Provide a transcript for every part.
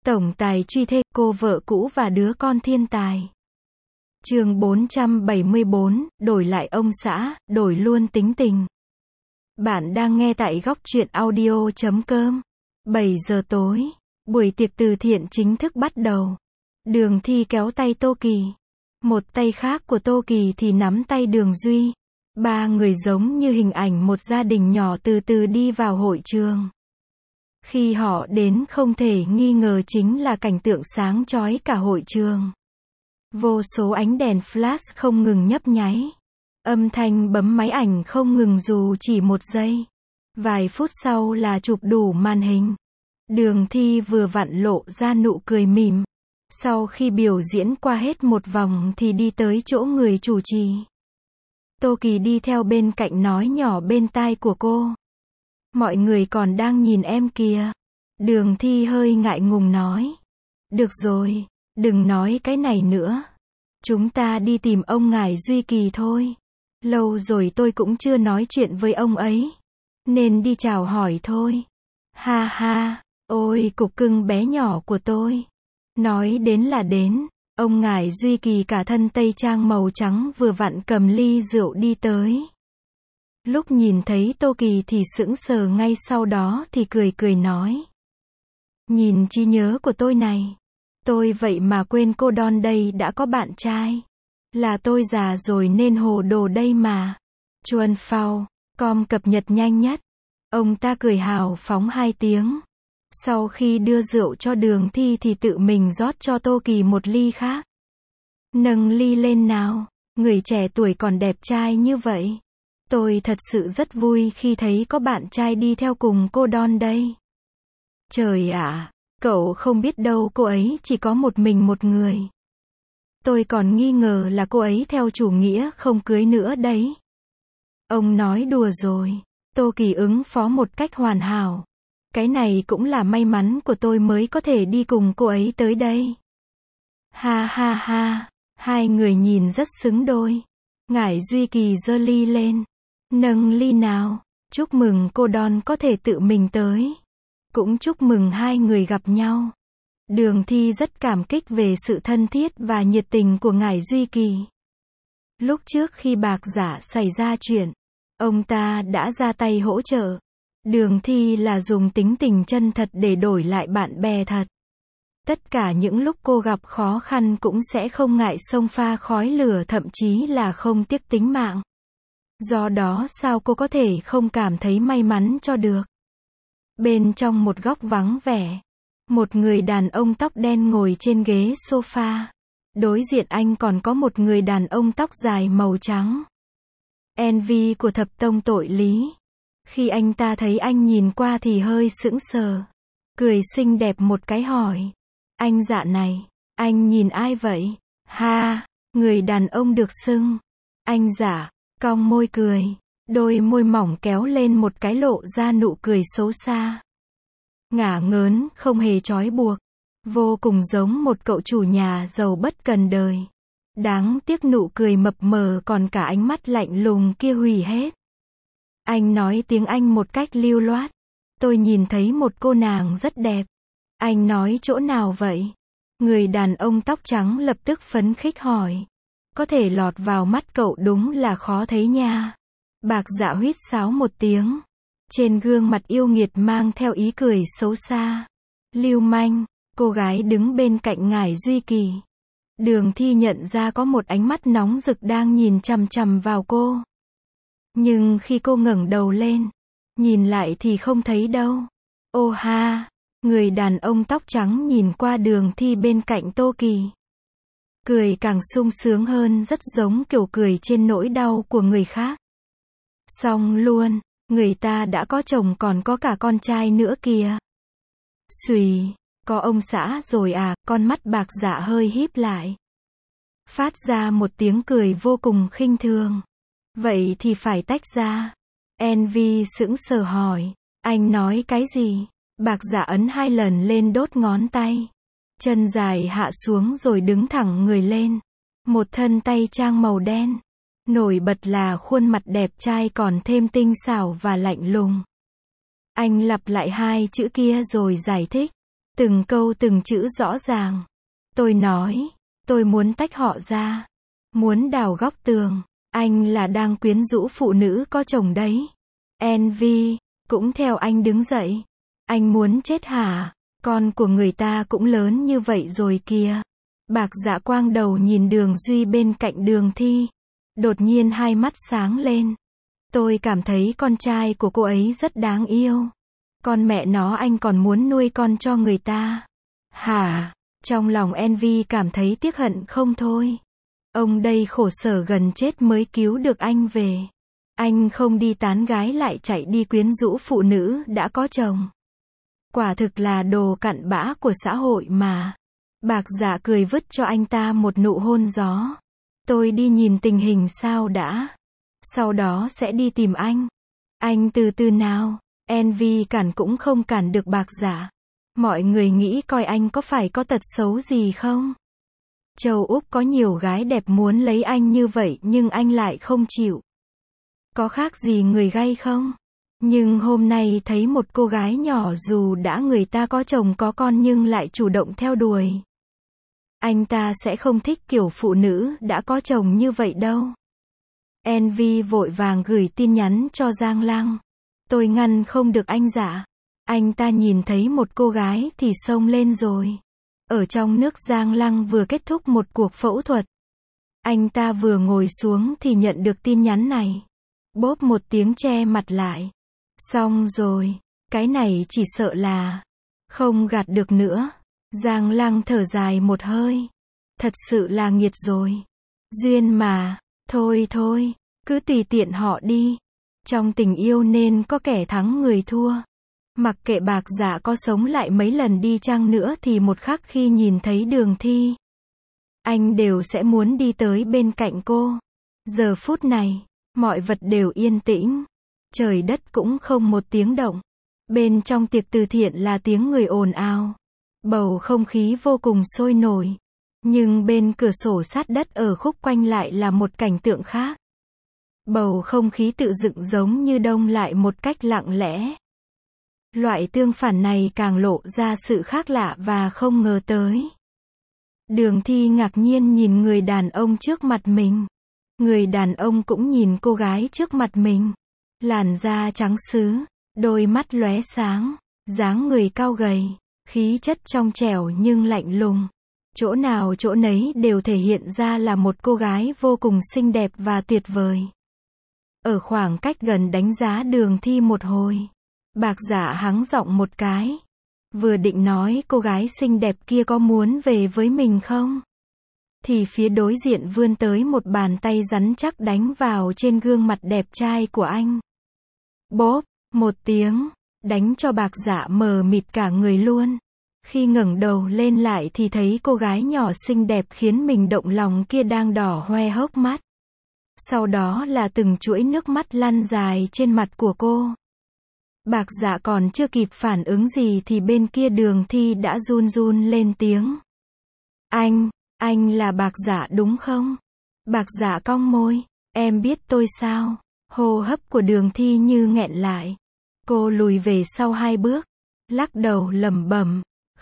Tổng tài truy thê, cô vợ cũ và đứa con thiên tài. Chương 474, đổi lại ông xã, đổi luôn tính tình. Bạn đang nghe tại góc truyện audio.com. 7 giờ tối, buổi tiệc từ thiện chính thức bắt đầu. Đường Thi kéo tay Tô Kỳ. Một tay khác của Tô Kỳ thì nắm tay Đường Duy. Ba người giống như hình ảnh một gia đình nhỏ từ từ đi vào hội trường. Khi họ đến không thể nghi ngờ chính là cảnh tượng sáng chói cả hội trường. Vô số ánh đèn flash không ngừng nhấp nháy. Âm thanh bấm máy ảnh không ngừng dù chỉ một giây. Vài phút sau là chụp đủ màn hình. Đường Thi vừa vặn lộ ra nụ cười mỉm. Sau khi biểu diễn qua hết một vòng thì đi tới chỗ người chủ trì. Tô Kỳ đi theo bên cạnh nói nhỏ bên tai của cô. Mọi người còn đang nhìn em kìa. Đường Thi hơi ngại ngùng nói. Được rồi, đừng nói cái này nữa. Chúng ta đi tìm ông ngài Duy Kỳ thôi. Lâu rồi tôi cũng chưa nói chuyện với ông ấy. Nên đi chào hỏi thôi. Ha ha, ôi cục cưng bé nhỏ của tôi. Nói đến là đến. Ông ngài Duy Kỳ cả thân tây trang màu trắng vừa vặn cầm ly rượu đi tới. Lúc nhìn thấy Tô Kỳ thì sững sờ, ngay sau đó thì cười cười nói. Nhìn trí nhớ của tôi này. Tôi vậy mà quên cô Don đây đã có bạn trai. Là tôi già rồi nên hồ đồ đây mà. Chuan Phao, com cập nhật nhanh nhất. Ông ta cười hào phóng 2 tiếng. Sau khi đưa rượu cho Đường Thi thì tự mình rót cho Tô Kỳ một ly khác. Nâng ly lên nào, người trẻ tuổi còn đẹp trai như vậy. Tôi thật sự rất vui khi thấy có bạn trai đi theo cùng cô Don đây. Trời ạ, cậu không biết đâu, cô ấy chỉ có một mình một người. Tôi còn nghi ngờ là cô ấy theo chủ nghĩa không cưới nữa đấy. Ông nói đùa rồi. Tô Kỳ ứng phó một cách hoàn hảo. Cái này cũng là may mắn của tôi mới có thể đi cùng cô ấy tới đây. Ha ha ha, hai người nhìn rất xứng đôi. Ngải Duy Kỳ giơ ly lên. Nâng ly nào, chúc mừng cô Don có thể tự mình tới. Cũng chúc mừng hai người gặp nhau. Đường Thi rất cảm kích về sự thân thiết và nhiệt tình của ngải Duy Kỳ. Lúc trước khi Bạc Giả xảy ra chuyện, ông ta đã ra tay hỗ trợ. Đường Thi là dùng tính tình chân thật để đổi lại bạn bè thật. Tất cả những lúc cô gặp khó khăn cũng sẽ không ngại xông pha khói lửa, thậm chí là không tiếc tính mạng. Do đó sao cô có thể không cảm thấy may mắn cho được. Bên trong một góc vắng vẻ, một người đàn ông tóc đen ngồi trên ghế sofa. Đối diện anh còn có một người đàn ông tóc dài màu trắng. Envy của thập tông tội lý. Khi anh ta thấy anh nhìn qua thì hơi sững sờ. Cười xinh đẹp một cái hỏi. Anh dạ này, anh nhìn ai vậy? Ha, người đàn ông được xưng. Anh dạ, cong môi cười. Đôi môi mỏng kéo lên một cái lộ ra nụ cười xấu xa. Ngả ngớn, không hề trói buộc. Vô cùng giống một cậu chủ nhà giàu bất cần đời. Đáng tiếc nụ cười mập mờ còn cả ánh mắt lạnh lùng kia hủy hết. Anh nói tiếng Anh một cách lưu loát. Tôi nhìn thấy một cô nàng rất đẹp. Anh nói chỗ nào vậy? Người đàn ông tóc trắng lập tức phấn khích hỏi. Có thể lọt vào mắt cậu đúng là khó thấy nha. Bạc Dạ huýt sáo một tiếng. Trên gương mặt yêu nghiệt mang theo ý cười xấu xa. Lưu manh, cô gái đứng bên cạnh ngải Duy Kỳ. Đường Thi nhận ra có một ánh mắt nóng rực đang nhìn chằm chằm vào cô. Nhưng khi cô ngẩng đầu lên, nhìn lại thì không thấy đâu. Ô ha, người đàn ông tóc trắng nhìn qua Đường Thi bên cạnh Tô Kỳ. Cười càng sung sướng hơn, rất giống kiểu cười trên nỗi đau của người khác. Xong luôn, người ta đã có chồng còn có cả con trai nữa kìa. Xùy, có ông xã rồi à? Con mắt Bạc Dạ hơi híp lại. Phát ra một tiếng cười vô cùng khinh thường. Vậy thì phải tách ra. Envy sững sờ hỏi. Anh nói cái gì? Bạc Dạ ấn 2 lần lên đốt ngón tay. Chân dài hạ xuống rồi đứng thẳng người lên. Một thân tay trang màu đen. Nổi bật là khuôn mặt đẹp trai còn thêm tinh xảo và lạnh lùng. Anh lặp lại 2 chữ kia rồi giải thích. Từng câu từng chữ rõ ràng. Tôi nói, tôi muốn tách họ ra. Muốn đào góc tường. Anh là đang quyến rũ phụ nữ có chồng đấy. Envy, cũng theo anh đứng dậy. Anh muốn chết hả? Con của người ta cũng lớn như vậy rồi kìa. Bạc Dạ quang đầu nhìn Đường Duy bên cạnh Đường Thi. Đột nhiên hai mắt sáng lên. Tôi cảm thấy con trai của cô ấy rất đáng yêu. Con mẹ nó anh còn muốn nuôi con cho người ta. Hả? Trong lòng Envy cảm thấy tiếc hận không thôi. Ông đây khổ sở gần chết mới cứu được anh về. Anh không đi tán gái lại chạy đi quyến rũ phụ nữ đã có chồng. Quả thực là đồ cặn bã của xã hội mà. Bạc Dạ cười vứt cho anh ta một nụ hôn gió. Tôi đi nhìn tình hình sao đã. Sau đó sẽ đi tìm anh. Anh từ từ nào. Envy cản cũng không cản được Bạc Dạ. Mọi người nghĩ coi anh có phải có tật xấu gì không? Châu Úc có nhiều gái đẹp muốn lấy anh như vậy nhưng anh lại không chịu. Có khác gì người gay không? Nhưng hôm nay thấy một cô gái nhỏ dù đã người ta có chồng có con nhưng lại chủ động theo đuổi. Anh ta sẽ không thích kiểu phụ nữ đã có chồng như vậy đâu. Envy vội vàng gửi tin nhắn cho Giang Lăng. Tôi ngăn không được anh Dạ. Anh ta nhìn thấy một cô gái thì xông lên rồi. Ở trong nước Giang Lăng vừa kết thúc một cuộc phẫu thuật. Anh ta vừa ngồi xuống thì nhận được tin nhắn này. Bốp một tiếng che mặt lại. Xong rồi. Cái này chỉ sợ là không gạt được nữa. Giang Lăng thở dài một hơi. Thật sự là nghiệt rồi. Duyên mà. Thôi thôi. Cứ tùy tiện họ đi. Trong tình yêu nên có kẻ thắng người thua. Mặc kệ Bạc Dạ có sống lại mấy lần đi chăng nữa thì một khắc khi nhìn thấy Đường Thi, anh đều sẽ muốn đi tới bên cạnh cô. Giờ phút này, mọi vật đều yên tĩnh. Trời đất cũng không một tiếng động. Bên trong tiệc từ thiện là tiếng người ồn ào. Bầu không khí vô cùng sôi nổi. Nhưng bên cửa sổ sát đất ở khúc quanh lại là một cảnh tượng khác. Bầu không khí tự dựng giống như đông lại một cách lặng lẽ. Loại tương phản này càng lộ ra sự khác lạ và không ngờ tới. Đường Thi ngạc nhiên nhìn người đàn ông trước mặt mình. Người đàn ông cũng nhìn cô gái trước mặt mình. Làn da trắng sứ, đôi mắt lóe sáng, dáng người cao gầy, khí chất trong trẻo nhưng lạnh lùng. Chỗ nào chỗ nấy đều thể hiện ra là một cô gái vô cùng xinh đẹp và tuyệt vời. Ở khoảng cách gần đánh giá Đường Thi một hồi. Bạc Dạ hắng giọng một cái. Vừa định nói cô gái xinh đẹp kia có muốn về với mình không? Thì phía đối diện vươn tới một bàn tay rắn chắc đánh vào trên gương mặt đẹp trai của anh. Bốp, một tiếng, đánh cho Bạc Dạ mờ mịt cả người luôn. Khi ngẩng đầu lên lại thì thấy cô gái nhỏ xinh đẹp khiến mình động lòng kia đang đỏ hoe hốc mắt. Sau đó là từng chuỗi nước mắt lăn dài trên mặt của cô. Bạc Dạ còn chưa kịp phản ứng gì thì bên kia Đường Thi đã run run lên tiếng. Anh là Bạc Dạ đúng không? Bạc Dạ cong môi, em biết tôi sao? Hô hấp của Đường Thi như nghẹn lại. Cô lùi về sau 2 bước, lắc đầu lẩm bẩm,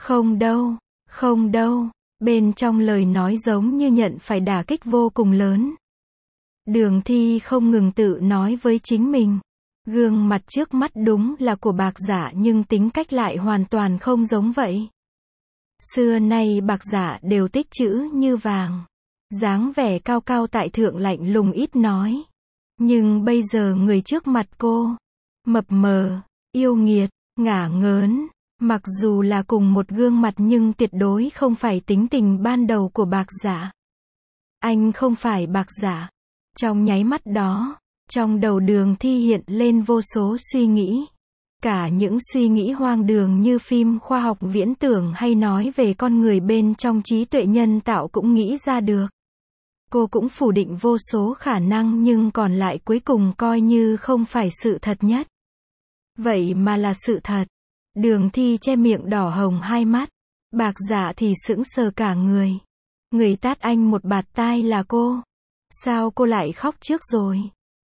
không đâu, bên trong lời nói giống như nhận phải đả kích vô cùng lớn. Đường Thi không ngừng tự nói với chính mình. Gương mặt trước mắt đúng là của Bạc Dạ nhưng tính cách lại hoàn toàn không giống vậy. Xưa nay Bạc Dạ đều tích chữ như vàng. Dáng vẻ cao cao tại thượng lạnh lùng ít nói. Nhưng bây giờ người trước mặt cô, mập mờ, yêu nghiệt, ngả ngớn. Mặc dù là cùng một gương mặt nhưng tuyệt đối không phải tính tình ban đầu của Bạc Dạ. Anh không phải Bạc Dạ. Trong nháy mắt đó, trong đầu Đường Thi hiện lên vô số suy nghĩ. Cả những suy nghĩ hoang đường như phim khoa học viễn tưởng hay nói về con người bên trong trí tuệ nhân tạo cũng nghĩ ra được. Cô cũng phủ định vô số khả năng nhưng còn lại cuối cùng coi như không phải sự thật nhất. Vậy mà là sự thật. Đường Thi che miệng đỏ hồng hai mắt. Bạc Dạ thì sững sờ cả người. Người tát anh một bạt tai là cô. Sao cô lại khóc trước rồi?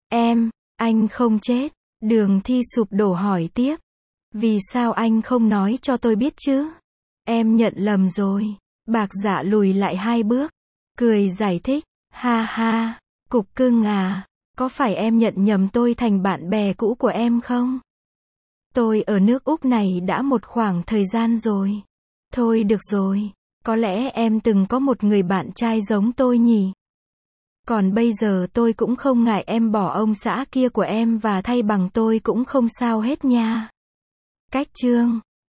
Anh không chết. Đường Thi sụp đổ hỏi tiếp. Vì sao anh không nói cho tôi biết chứ? Em nhận lầm rồi. Bạc Dạ lùi lại 2 bước. Cười giải thích. Ha ha. Cục cưng à. Có phải em nhận nhầm tôi thành bạn bè cũ của em không? Tôi ở nước Úc này đã một khoảng thời gian rồi. Thôi được rồi. Có lẽ em từng có một người bạn trai giống tôi nhỉ? Còn bây giờ tôi cũng không ngại em bỏ ông xã kia của em và thay bằng tôi cũng không sao hết nha. Cách chương